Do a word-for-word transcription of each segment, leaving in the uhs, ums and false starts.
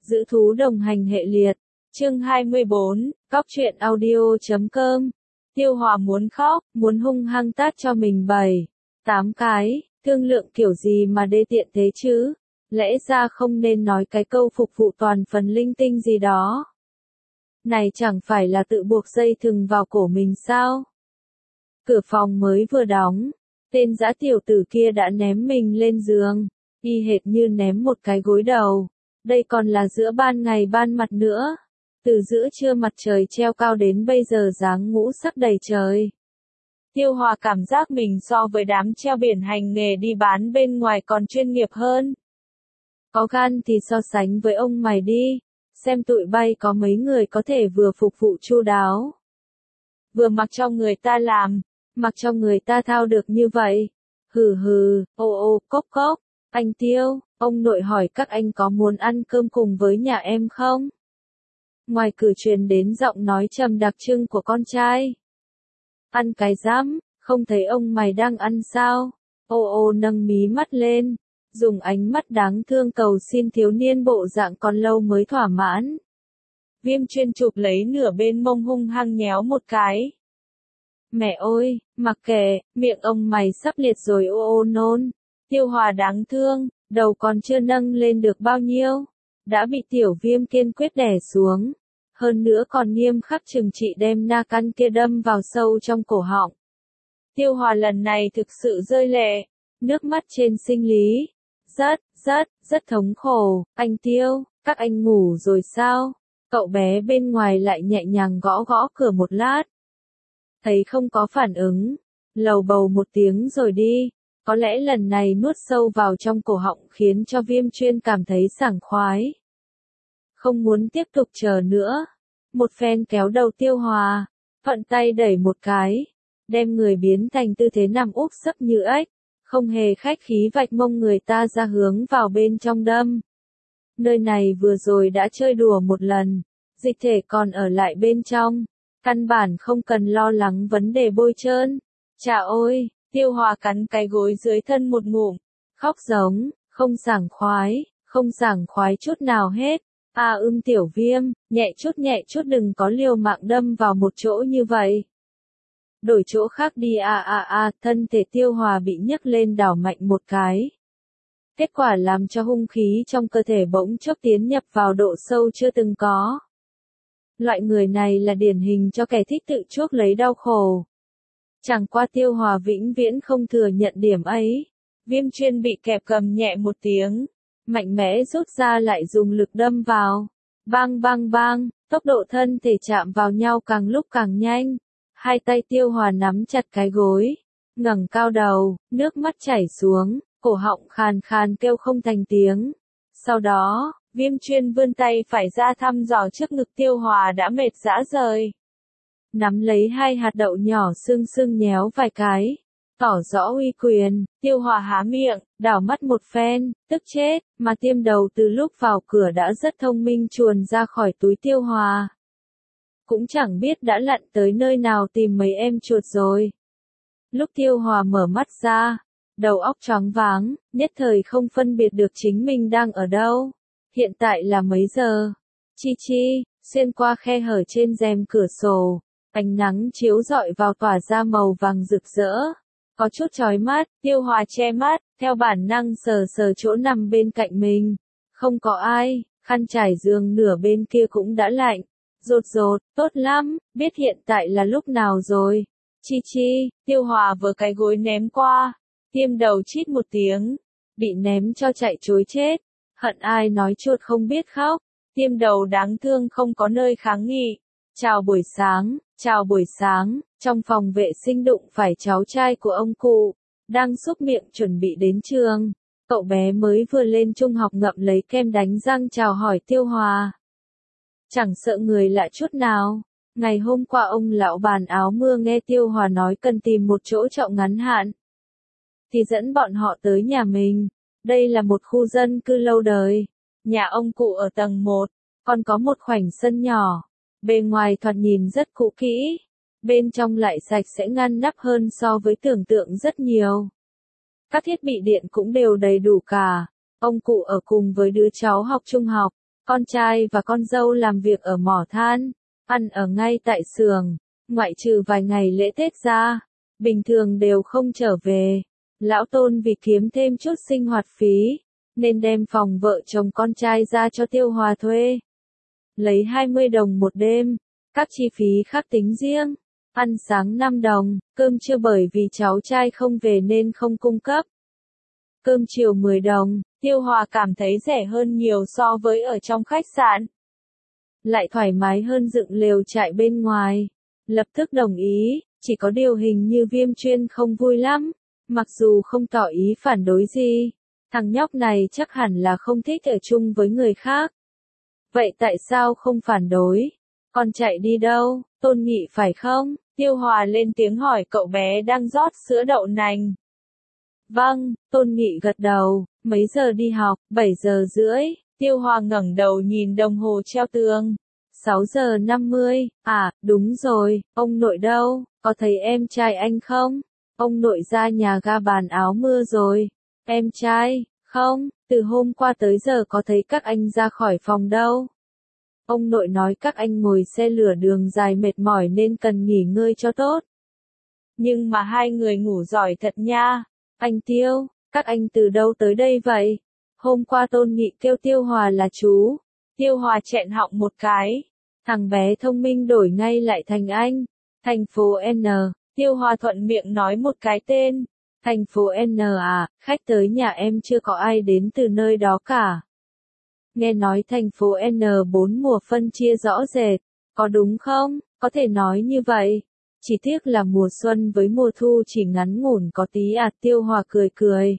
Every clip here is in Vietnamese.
Giữ thú đồng hành hệ liệt. Chương hai mươi bốn, Cóc truyện audio chấm com. Tiêu Hòa muốn khóc, muốn hung hăng tát cho mình bảy, tám cái, thương lượng kiểu gì mà đê tiện thế chứ? Lẽ ra không nên nói cái câu phục vụ toàn phần linh tinh gì đó. Này chẳng phải là tự buộc dây thừng vào cổ mình sao? Cửa phòng mới vừa đóng, tên dã tiểu tử kia đã ném mình lên giường, y hệt như ném một cái gối đầu. Đây còn là giữa ban ngày ban mặt nữa. Từ giữa trưa mặt trời treo cao đến bây giờ dáng ngũ sắc đầy trời. Tiêu Hòa cảm giác mình so với đám treo biển hành nghề đi bán bên ngoài còn chuyên nghiệp hơn. Có gan thì so sánh với ông mày đi, xem tụi bay có mấy người có thể vừa phục vụ chu đáo, vừa mặc cho người ta làm, mặc cho người ta thao được như vậy. Hừ hừ, ô ô, cốc cốc, anh Tiêu, ông nội hỏi các anh có muốn ăn cơm cùng với nhà em không? Ngoài cửa truyền đến giọng nói trầm đặc trưng của con trai. Ăn cái rắm, không thấy ông mày đang ăn sao? Ô ô nâng mí mắt lên, dùng ánh mắt đáng thương cầu xin thiếu niên bộ dạng còn lâu mới thỏa mãn. Viêm chuyên chụp lấy nửa bên mông hung hăng nhéo một cái. Mẹ ơi, mặc kệ, miệng ông mày sắp liệt rồi ô ô nôn. Tiêu Hòa đáng thương, đầu còn chưa nâng lên được bao nhiêu, đã bị tiểu viêm kiên quyết đè xuống. Hơn nữa còn nghiêm khắc trừng trị đem na căn kia đâm vào sâu trong cổ họng. Tiêu Hòa lần này thực sự rơi lệ, nước mắt trên sinh lý. Rất, rất, rất thống khổ. Anh Tiêu, các anh ngủ rồi sao? Cậu bé bên ngoài lại nhẹ nhàng gõ gõ cửa một lát. Thấy không có phản ứng, lầu bầu một tiếng rồi đi. Có lẽ lần này nuốt sâu vào trong cổ họng khiến cho Viêm Chuyên cảm thấy sảng khoái. Không muốn tiếp tục chờ nữa. Một phen kéo đầu Tiêu Hòa, thuận tay đẩy một cái, đem người biến thành tư thế nằm úp sấp như ếch, không hề khách khí vạch mông người ta ra hướng vào bên trong đâm. Nơi này vừa rồi đã chơi đùa một lần, dịch thể còn ở lại bên trong, căn bản không cần lo lắng vấn đề bôi trơn. Chà ôi, Tiêu Hòa cắn cái gối dưới thân một ngụm, khóc giống, không sảng khoái, không sảng khoái chút nào hết. À ưm tiểu viêm, nhẹ chút nhẹ chút đừng có liều mạng đâm vào một chỗ như vậy. Đổi chỗ khác đi à à à, thân thể Tiêu Hòa bị nhấc lên đảo mạnh một cái. Kết quả làm cho hung khí trong cơ thể bỗng chốc tiến nhập vào độ sâu chưa từng có. Loại người này là điển hình cho kẻ thích tự chuốc lấy đau khổ. Chẳng qua Tiêu Hòa vĩnh viễn không thừa nhận điểm ấy. Viêm Chuyên bị kẹp cầm nhẹ một tiếng, mạnh mẽ rút ra lại dùng lực đâm vào. Bang bang bang, tốc độ thân thể chạm vào nhau càng lúc càng nhanh. Hai tay Tiêu Hòa nắm chặt cái gối, ngẩng cao đầu, nước mắt chảy xuống, cổ họng khàn khàn kêu không thành tiếng. Sau đó, Viêm Chuyên vươn tay phải ra thăm dò trước ngực Tiêu Hòa đã mệt rã rời. Nắm lấy hai hạt đậu nhỏ sưng sưng nhéo vài cái, tỏ rõ uy quyền. Tiêu Hòa há miệng, đảo mắt một phen, tức chết, mà tiêm đầu từ lúc vào cửa đã rất thông minh chuồn ra khỏi túi Tiêu Hòa. Cũng chẳng biết đã lặn tới nơi nào tìm mấy em chuột rồi. Lúc Tiêu Hòa mở mắt ra, đầu óc choáng váng, nhất thời không phân biệt được chính mình đang ở đâu. Hiện tại là mấy giờ? Chi chi, xuyên qua khe hở trên rèm cửa sổ, ánh nắng chiếu rọi vào tỏa ra màu vàng rực rỡ. Có chút chói mắt, Tiêu Hòa che mắt, theo bản năng sờ sờ chỗ nằm bên cạnh mình. Không có ai, khăn trải giường nửa bên kia cũng đã lạnh. Rột rột, tốt lắm, biết hiện tại là lúc nào rồi. Chi chi, Tiêu Hòa vừa cái gối ném qua, tiêm đầu chít một tiếng, bị ném cho chạy trối chết. Hận ai nói chuột không biết khóc, tiêm đầu đáng thương không có nơi kháng nghị. Chào buổi sáng, chào buổi sáng, trong phòng vệ sinh đụng phải cháu trai của ông cụ, đang xúc miệng chuẩn bị đến trường. Cậu bé mới vừa lên trung học ngậm lấy kem đánh răng chào hỏi Tiêu Hòa. Chẳng sợ người lạ chút nào. Ngày hôm qua ông lão bàn áo mưa nghe Tiêu Hòa nói cần tìm một chỗ trọ ngắn hạn, thì dẫn bọn họ tới nhà mình. Đây là một khu dân cư lâu đời. Nhà ông cụ ở tầng một, còn có một khoảnh sân nhỏ. Bề ngoài thoạt nhìn rất cũ kỹ, bên trong lại sạch sẽ ngăn nắp hơn so với tưởng tượng rất nhiều. Các thiết bị điện cũng đều đầy đủ cả. Ông cụ ở cùng với đứa cháu học trung học, Con trai và con dâu làm việc ở mỏ than, ăn ở ngay tại xưởng, ngoại trừ vài ngày lễ Tết ra, bình thường đều không trở về. Lão Tôn vì kiếm thêm chút sinh hoạt phí, nên đem phòng vợ chồng con trai ra cho Tiêu Hòa thuê. Lấy hai mươi đồng một đêm, các chi phí khác tính riêng. Ăn sáng năm đồng, cơm trưa bởi vì cháu trai không về nên không cung cấp. Cơm chiều mười đồng, Tiêu Hòa cảm thấy rẻ hơn nhiều so với ở trong khách sạn. Lại thoải mái hơn dựng lều trại bên ngoài. Lập tức đồng ý, chỉ có điều hình như Viêm Chuyên không vui lắm, mặc dù không tỏ ý phản đối gì. Thằng nhóc này chắc hẳn là không thích ở chung với người khác. Vậy tại sao không phản đối? Con chạy đi đâu, Tôn Nghị phải không? Tiêu Hòa lên tiếng hỏi cậu bé đang rót sữa đậu nành. Vâng, Tôn Nghị gật đầu. Mấy giờ đi học? bảy giờ rưỡi. Tiêu Hòa ngẩng đầu nhìn đồng hồ treo tường. sáu giờ năm mươi. À, đúng rồi, ông nội đâu? Có thấy em trai anh không? Ông nội ra nhà ga bàn áo mưa rồi. Em trai? Không, từ hôm qua tới giờ có thấy các anh ra khỏi phòng đâu. Ông nội nói các anh ngồi xe lửa đường dài mệt mỏi nên cần nghỉ ngơi cho tốt. Nhưng mà hai người ngủ giỏi thật nha. Anh Tiêu, các anh từ đâu tới đây vậy? Hôm qua Tôn Nghị kêu Tiêu Hòa là chú. Tiêu Hòa chẹn họng một cái. Thằng bé thông minh đổi ngay lại thành anh. Thành phố N. Tiêu Hòa thuận miệng nói một cái tên. Thành phố N à, khách tới nhà em chưa có ai đến từ nơi đó cả. Nghe nói thành phố N bốn mùa phân chia rõ rệt, có đúng không? Có thể nói như vậy. Chỉ tiếc là mùa xuân với mùa thu chỉ ngắn ngủn có tí à. Tiêu Hòa cười cười.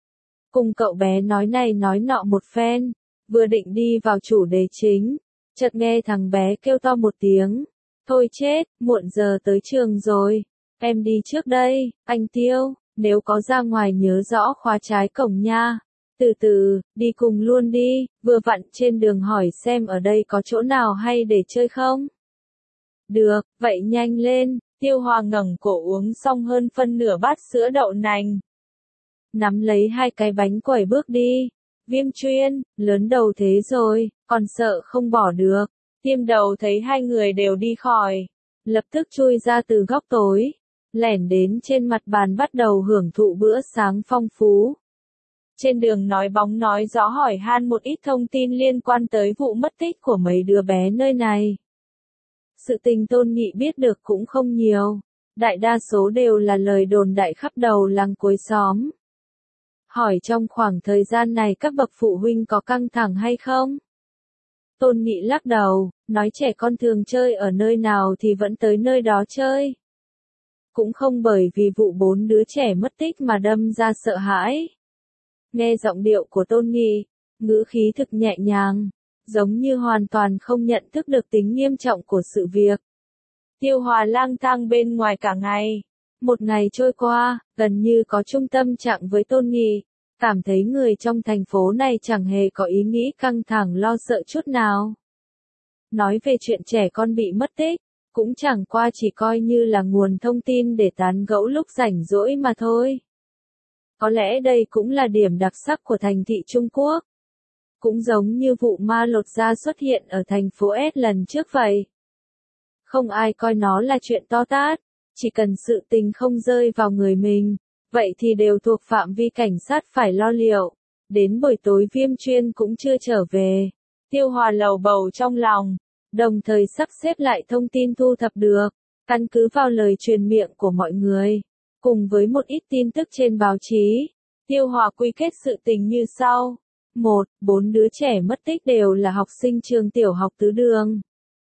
Cùng cậu bé nói này nói nọ một phen, vừa định đi vào chủ đề chính, chợt nghe thằng bé kêu to một tiếng. Thôi chết, muộn giờ tới trường rồi. Em đi trước đây, anh Tiêu, nếu có ra ngoài nhớ rõ khóa trái cổng nha. Từ từ, đi cùng luôn đi, vừa vặn trên đường hỏi xem ở đây có chỗ nào hay để chơi không? Được, vậy nhanh lên. Tiêu Hòa ngẩng cổ uống xong hơn phân nửa bát sữa đậu nành. Nắm lấy hai cái bánh quẩy bước đi. Viêm Chuyên, lớn đầu thế rồi, còn sợ không bỏ được. Tiêm Đầu thấy hai người đều đi khỏi, lập tức chui ra từ góc tối, lẻn đến trên mặt bàn bắt đầu hưởng thụ bữa sáng phong phú. Trên đường nói bóng nói gió hỏi han một ít thông tin liên quan tới vụ mất tích của mấy đứa bé nơi này. Sự tình Tôn Nghị biết được cũng không nhiều, đại đa số đều là lời đồn đại khắp đầu làng cuối xóm. Hỏi trong khoảng thời gian này các bậc phụ huynh có căng thẳng hay không? Tôn Nghị lắc đầu, nói trẻ con thường chơi ở nơi nào thì vẫn tới nơi đó chơi. Cũng không bởi vì vụ bốn đứa trẻ mất tích mà đâm ra sợ hãi. Nghe giọng điệu của Tôn Nghị, ngữ khí thực nhẹ nhàng, giống như hoàn toàn không nhận thức được tính nghiêm trọng của sự việc. Tiêu Hòa lang thang bên ngoài cả ngày. Một ngày trôi qua, gần như có chung tâm trạng với Tôn Nghị, cảm thấy người trong thành phố này chẳng hề có ý nghĩ căng thẳng lo sợ chút nào. Nói về chuyện trẻ con bị mất tích, cũng chẳng qua chỉ coi như là nguồn thông tin để tán gẫu lúc rảnh rỗi mà thôi. Có lẽ đây cũng là điểm đặc sắc của thành thị Trung Quốc. Cũng giống như vụ ma lột da xuất hiện ở thành phố S lần trước vậy. Không ai coi nó là chuyện to tát, chỉ cần sự tình không rơi vào người mình, vậy thì đều thuộc phạm vi cảnh sát phải lo liệu. Đến buổi tối Viêm Chuyên cũng chưa trở về. Tiêu Hòa lầu bầu trong lòng, đồng thời sắp xếp lại thông tin thu thập được, căn cứ vào lời truyền miệng của mọi người, cùng với một ít tin tức trên báo chí. Tiêu Hòa quy kết sự tình như sau. một. Bốn đứa trẻ mất tích đều là học sinh trường tiểu học Tứ Đường.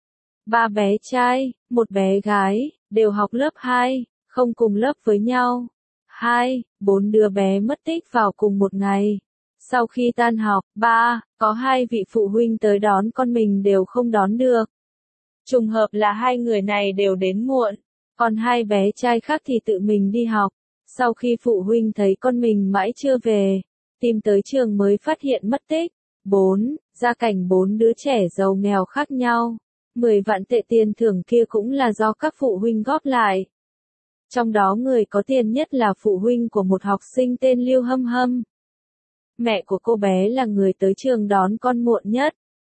Ba bé trai, một bé gái, đều học lớp hai, không cùng lớp với nhau. hai. Bốn đứa bé mất tích vào cùng một ngày. Sau khi tan học, ba. Có hai vị phụ huynh tới đón con mình đều không đón được. Trùng hợp là hai người này đều đến muộn, còn hai bé trai khác thì tự mình đi học. Sau khi phụ huynh thấy con mình mãi chưa về, tìm tới trường mới phát hiện mất tích. bốn. Gia cảnh bốn đứa trẻ giàu nghèo khác nhau. mười vạn tệ tiền thưởng kia cũng là do các phụ huynh góp lại. Trong đó người có tiền nhất là phụ huynh của một học sinh tên Lưu Hâm Hâm. Mẹ của cô bé là người tới trường đón con muộn nhất.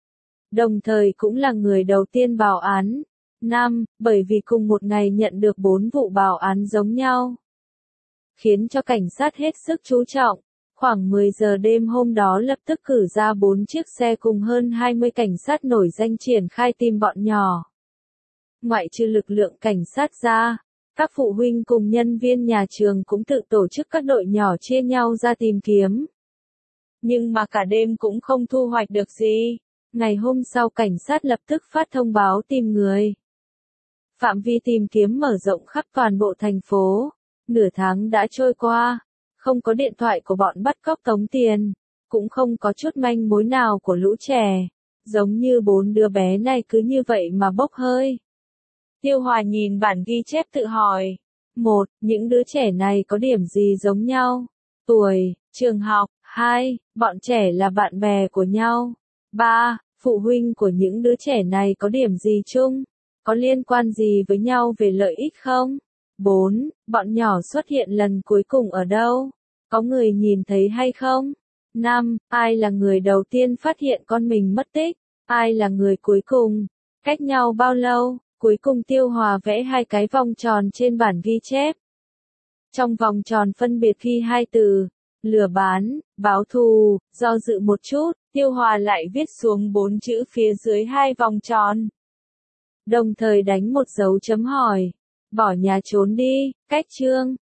đồng thời cũng là người đầu tiên báo án. năm. Bởi vì cùng một ngày nhận được bốn vụ báo án giống nhau, khiến cho cảnh sát hết sức chú trọng. Khoảng mười giờ đêm hôm đó lập tức cử ra bốn chiếc xe cùng hơn hai mươi cảnh sát nổi danh triển khai tìm bọn nhỏ. Ngoại trừ lực lượng cảnh sát ra, các phụ huynh cùng nhân viên nhà trường cũng tự tổ chức các đội nhỏ chia nhau ra tìm kiếm. Nhưng mà cả đêm cũng không thu hoạch được gì. Ngày hôm sau cảnh sát lập tức phát thông báo tìm người. Phạm vi tìm kiếm mở rộng khắp toàn bộ thành phố. Nửa tháng đã trôi qua, không có điện thoại của bọn bắt cóc tống tiền, cũng không có chút manh mối nào của lũ trẻ. Giống như bốn đứa bé này cứ như vậy mà bốc hơi. Tiêu Hòa nhìn bản ghi chép tự hỏi. Một, những đứa trẻ này có điểm gì giống nhau? Tuổi, trường học. Hai, bọn trẻ là bạn bè của nhau. Ba, phụ huynh của những đứa trẻ này có điểm gì chung? Có liên quan gì với nhau về lợi ích không? Bốn, bọn nhỏ xuất hiện lần cuối cùng ở đâu? Có người nhìn thấy hay không? Năm, ai là người đầu tiên phát hiện con mình mất tích? Ai là người cuối cùng? Cách nhau bao lâu? Cuối cùng Tiêu Hòa vẽ hai cái vòng tròn trên bản ghi chép. Trong vòng tròn phân biệt ghi hai từ, lừa bán, báo thù. Do dự một chút, Tiêu Hòa lại viết xuống bốn chữ phía dưới hai vòng tròn. Đồng thời đánh một dấu chấm hỏi. Bỏ nhà trốn đi, cách chương.